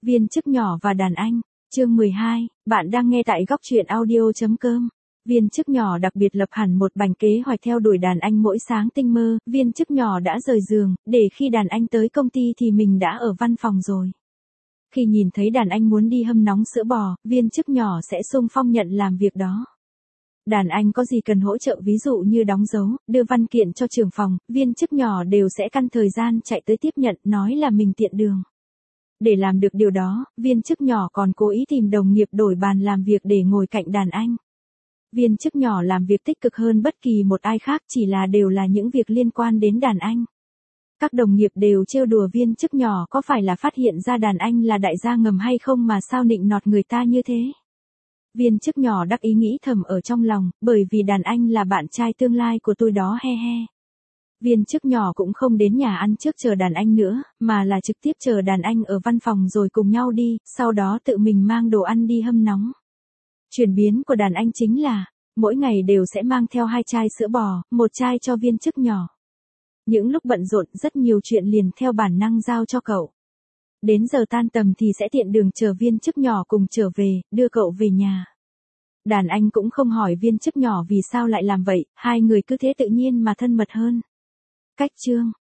Viên chức nhỏ và đàn anh, chương 12, bạn đang nghe tại góc truyện audio.com. Viên chức nhỏ đặc biệt lập hẳn một bành kế hoạch theo đuổi đàn anh mỗi sáng tinh mơ, viên chức nhỏ đã rời giường, để khi đàn anh tới công ty thì mình đã ở văn phòng rồi. Khi nhìn thấy đàn anh muốn đi hâm nóng sữa bò, viên chức nhỏ sẽ xung phong nhận làm việc đó. Đàn anh có gì cần hỗ trợ ví dụ như đóng dấu, đưa văn kiện cho trưởng phòng, viên chức nhỏ đều sẽ căn thời gian chạy tới tiếp nhận, nói là mình tiện đường. Để làm được điều đó, viên chức nhỏ còn cố ý tìm đồng nghiệp đổi bàn làm việc để ngồi cạnh đàn anh. Viên chức nhỏ làm việc tích cực hơn bất kỳ một ai khác, chỉ là đều là những việc liên quan đến đàn anh. Các đồng nghiệp đều trêu đùa viên chức nhỏ có phải là phát hiện ra đàn anh là đại gia ngầm hay không mà sao nịnh nọt người ta như thế. Viên chức nhỏ đắc ý nghĩ thầm ở trong lòng, bởi vì đàn anh là bạn trai tương lai của tôi đó he he. Viên chức nhỏ cũng không đến nhà ăn trước chờ đàn anh nữa, mà là trực tiếp chờ đàn anh ở văn phòng rồi cùng nhau đi, sau đó tự mình mang đồ ăn đi hâm nóng. Chuyển biến của đàn anh chính là, mỗi ngày đều sẽ mang theo 2 chai sữa bò, 1 chai cho viên chức nhỏ. Những lúc bận rộn rất nhiều chuyện liền theo bản năng giao cho cậu. Đến giờ tan tầm thì sẽ tiện đường chờ viên chức nhỏ cùng trở về, đưa cậu về nhà. Đàn anh cũng không hỏi viên chức nhỏ vì sao lại làm vậy, hai người cứ thế tự nhiên mà thân mật hơn. Cách chương